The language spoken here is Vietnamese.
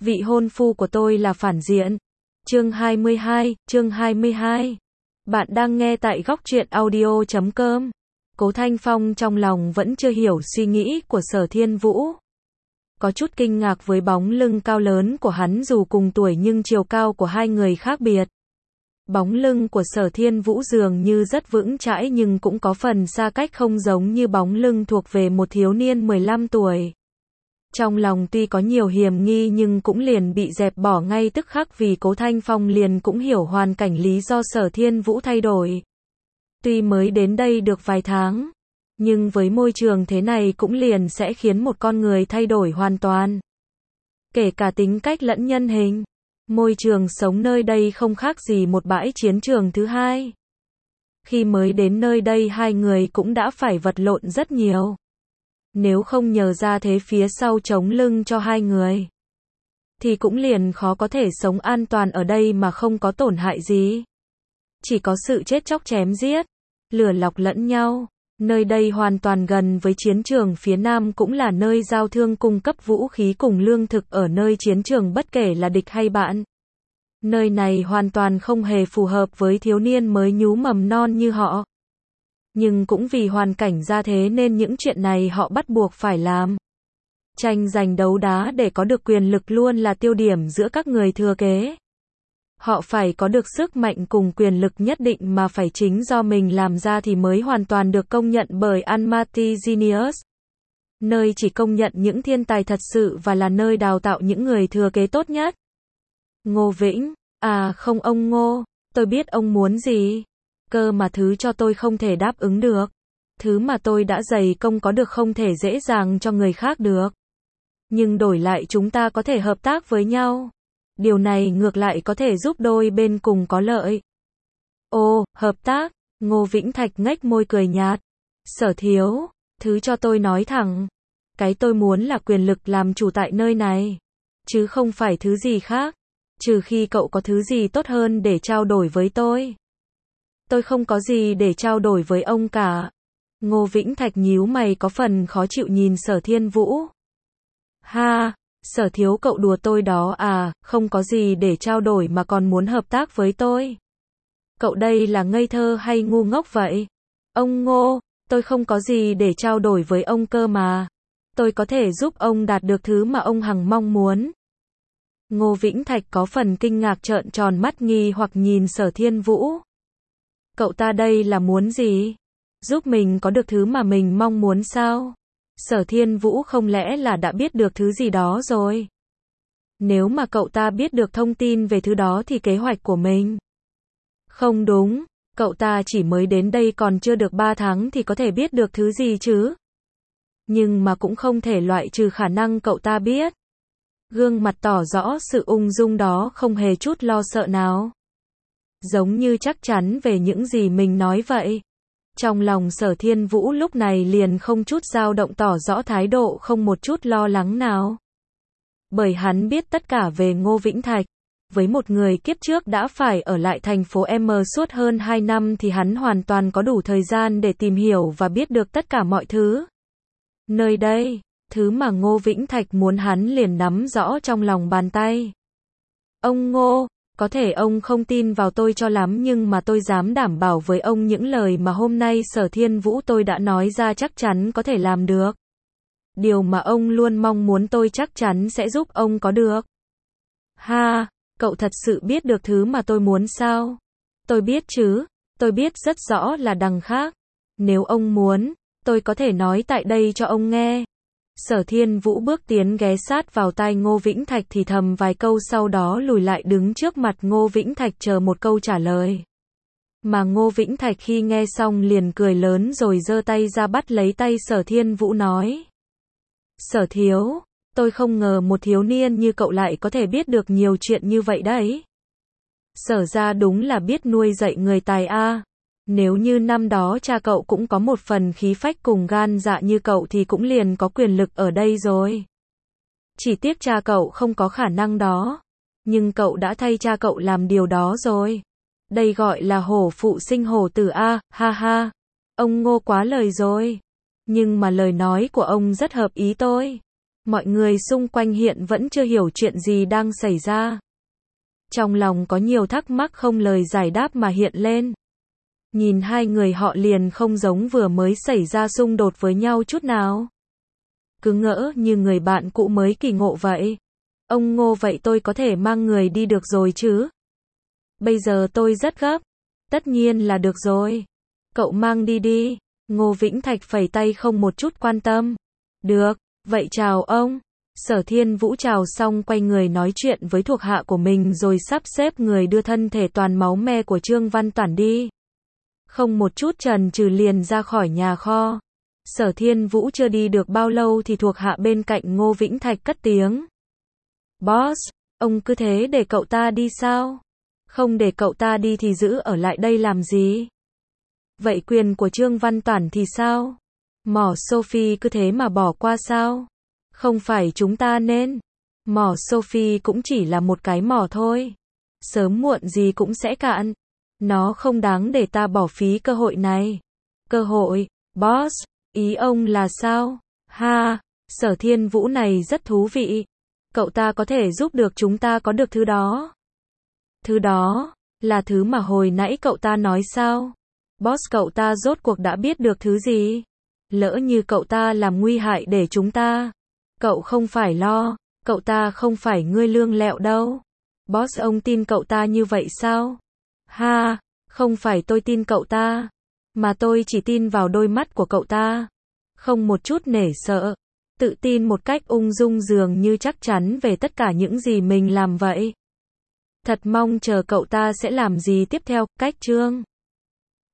Vị hôn phu của tôi là phản diện. Chương 22. Bạn đang nghe tại góc truyện audio.com. Cố Thanh Phong trong lòng vẫn chưa hiểu suy nghĩ của Sở Thiên Vũ. Có chút kinh ngạc với bóng lưng cao lớn của hắn, dù cùng tuổi nhưng chiều cao của hai người khác biệt. Bóng lưng của Sở Thiên Vũ dường như rất vững chãi nhưng cũng có phần xa cách, không giống như bóng lưng thuộc về một thiếu niên 15 tuổi. Trong lòng tuy có nhiều hiềm nghi nhưng cũng liền bị dẹp bỏ ngay tức khắc, vì Cố Thanh Phong liền cũng hiểu hoàn cảnh lý do Sở Thiên Vũ thay đổi. Tuy mới đến đây được vài tháng, nhưng với môi trường thế này cũng liền sẽ khiến một con người thay đổi hoàn toàn. Kể cả tính cách lẫn nhân hình. Môi trường sống nơi đây không khác gì một bãi chiến trường thứ hai. Khi mới đến nơi đây hai người cũng đã phải vật lộn rất nhiều. Nếu không nhờ ra thế phía sau chống lưng cho hai người, thì cũng liền khó có thể sống an toàn ở đây mà không có tổn hại gì. Chỉ có sự chết chóc chém giết, lừa lọc lẫn nhau. Nơi đây hoàn toàn gần với chiến trường phía Nam, cũng là nơi giao thương cung cấp vũ khí cùng lương thực ở nơi chiến trường bất kể là địch hay bạn. Nơi này hoàn toàn không hề phù hợp với thiếu niên mới nhú mầm non như họ. Nhưng cũng vì hoàn cảnh ra thế nên những chuyện này họ bắt buộc phải làm. Tranh giành đấu đá để có được quyền lực luôn là tiêu điểm giữa các người thừa kế. Họ phải có được sức mạnh cùng quyền lực nhất định mà phải chính do mình làm ra thì mới hoàn toàn được công nhận bởi Almaty Genius. Nơi chỉ công nhận những thiên tài thật sự và là nơi đào tạo những người thừa kế tốt nhất. Ngô Vĩnh, à không ông Ngô, tôi biết ông muốn gì. Cơ mà thứ cho tôi không thể đáp ứng được. Thứ mà tôi đã dày công có được không thể dễ dàng cho người khác được. Nhưng đổi lại chúng ta có thể hợp tác với nhau. Điều này ngược lại có thể giúp đôi bên cùng có lợi. Ồ, hợp tác. Ngô Vĩnh Thạch nhếch môi cười nhạt. Sở thiếu, thứ cho tôi nói thẳng. Cái tôi muốn là quyền lực làm chủ tại nơi này. Chứ không phải thứ gì khác. Trừ khi cậu có thứ gì tốt hơn để trao đổi với tôi. Tôi không có gì để trao đổi với ông cả. Ngô Vĩnh Thạch nhíu mày có phần khó chịu nhìn Sở Thiên Vũ. Ha, Sở thiếu cậu đùa tôi đó à, không có gì để trao đổi mà còn muốn hợp tác với tôi. Cậu đây là ngây thơ hay ngu ngốc vậy? Ông Ngô, tôi không có gì để trao đổi với ông cơ mà. Tôi có thể giúp ông đạt được thứ mà ông hằng mong muốn. Ngô Vĩnh Thạch có phần kinh ngạc trợn tròn mắt nghi hoặc nhìn Sở Thiên Vũ. Cậu ta đây là muốn gì? Giúp mình có được thứ mà mình mong muốn sao? Sở Thiên Vũ không lẽ là đã biết được thứ gì đó rồi? Nếu mà cậu ta biết được thông tin về thứ đó thì kế hoạch của mình. Không đúng, cậu ta chỉ mới đến đây còn chưa được 3 tháng thì có thể biết được thứ gì chứ? Nhưng mà cũng không thể loại trừ khả năng cậu ta biết. Gương mặt tỏ rõ sự ung dung đó không hề chút lo sợ nào. Giống như chắc chắn về những gì mình nói vậy. Trong lòng Sở Thiên Vũ lúc này liền không chút dao động, tỏ rõ thái độ không một chút lo lắng nào. Bởi hắn biết tất cả về Ngô Vĩnh Thạch. Với một người kiếp trước đã phải ở lại thành phố M suốt hơn 2 năm thì hắn hoàn toàn có đủ thời gian để tìm hiểu và biết được tất cả mọi thứ. Nơi đây, thứ mà Ngô Vĩnh Thạch muốn hắn liền nắm rõ trong lòng bàn tay. Ông Ngô, có thể ông không tin vào tôi cho lắm nhưng mà tôi dám đảm bảo với ông những lời mà hôm nay Sở Thiên Vũ tôi đã nói ra chắc chắn có thể làm được. Điều mà ông luôn mong muốn tôi chắc chắn sẽ giúp ông có được. Ha, cậu thật sự biết được thứ mà tôi muốn sao? Tôi biết chứ, tôi biết rất rõ là đằng khác. Nếu ông muốn, tôi có thể nói tại đây cho ông nghe. Sở Thiên Vũ bước tiến ghé sát vào tai Ngô Vĩnh Thạch thì thầm vài câu, sau đó lùi lại đứng trước mặt Ngô Vĩnh Thạch chờ một câu trả lời. Mà Ngô Vĩnh Thạch khi nghe xong liền cười lớn rồi giơ tay ra bắt lấy tay Sở Thiên Vũ nói. Sở thiếu, tôi không ngờ một thiếu niên như cậu lại có thể biết được nhiều chuyện như vậy đấy. Sở ra đúng là biết nuôi dạy người tài a. Nếu như năm đó cha cậu cũng có một phần khí phách cùng gan dạ như cậu thì cũng liền có quyền lực ở đây rồi. Chỉ tiếc cha cậu không có khả năng đó. Nhưng cậu đã thay cha cậu làm điều đó rồi. Đây gọi là hổ phụ sinh hổ tử a, ha ha. Ông Ngô quá lời rồi. Nhưng mà lời nói của ông rất hợp ý tôi. Mọi người xung quanh hiện vẫn chưa hiểu chuyện gì đang xảy ra. Trong lòng có nhiều thắc mắc không lời giải đáp mà hiện lên. Nhìn hai người họ liền không giống vừa mới xảy ra xung đột với nhau chút nào. Cứ ngỡ như người bạn cũ mới kỳ ngộ vậy. Ông Ngô, vậy tôi có thể mang người đi được rồi chứ? Bây giờ tôi rất gấp. Tất nhiên là được rồi. Cậu mang đi đi. Ngô Vĩnh Thạch phẩy tay không một chút quan tâm. Được, vậy chào ông. Sở Thiên Vũ chào xong quay người nói chuyện với thuộc hạ của mình rồi sắp xếp người đưa thân thể toàn máu me của Trương Văn Toản đi. Không một chút chần chừ liền ra khỏi nhà kho. Sở Thiên Vũ chưa đi được bao lâu thì thuộc hạ bên cạnh Ngô Vĩnh Thạch cất tiếng. Boss, ông cứ thế để cậu ta đi sao? Không để cậu ta đi thì giữ ở lại đây làm gì? Vậy quyền của Trương Văn Toản thì sao? Mỏ Sophie cứ thế mà bỏ qua sao? Không phải chúng ta nên. Mỏ Sophie cũng chỉ là một cái mỏ thôi. Sớm muộn gì cũng sẽ cạn. Nó không đáng để ta bỏ phí cơ hội này. Cơ hội, boss, ý ông là sao? Ha, Sở Thiên Vũ này rất thú vị. Cậu ta có thể giúp được chúng ta có được thứ đó. Thứ đó, là thứ mà hồi nãy cậu ta nói sao? Boss, cậu ta rốt cuộc đã biết được thứ gì? Lỡ như cậu ta làm nguy hại để chúng ta. Cậu không phải lo, cậu ta không phải ngươi lương lẹo đâu. Boss, ông tin cậu ta như vậy sao? Ha, không phải tôi tin cậu ta, mà tôi chỉ tin vào đôi mắt của cậu ta. Không một chút nể sợ, tự tin một cách ung dung dường như chắc chắn về tất cả những gì mình làm vậy. Thật mong chờ cậu ta sẽ làm gì tiếp theo, cách Trương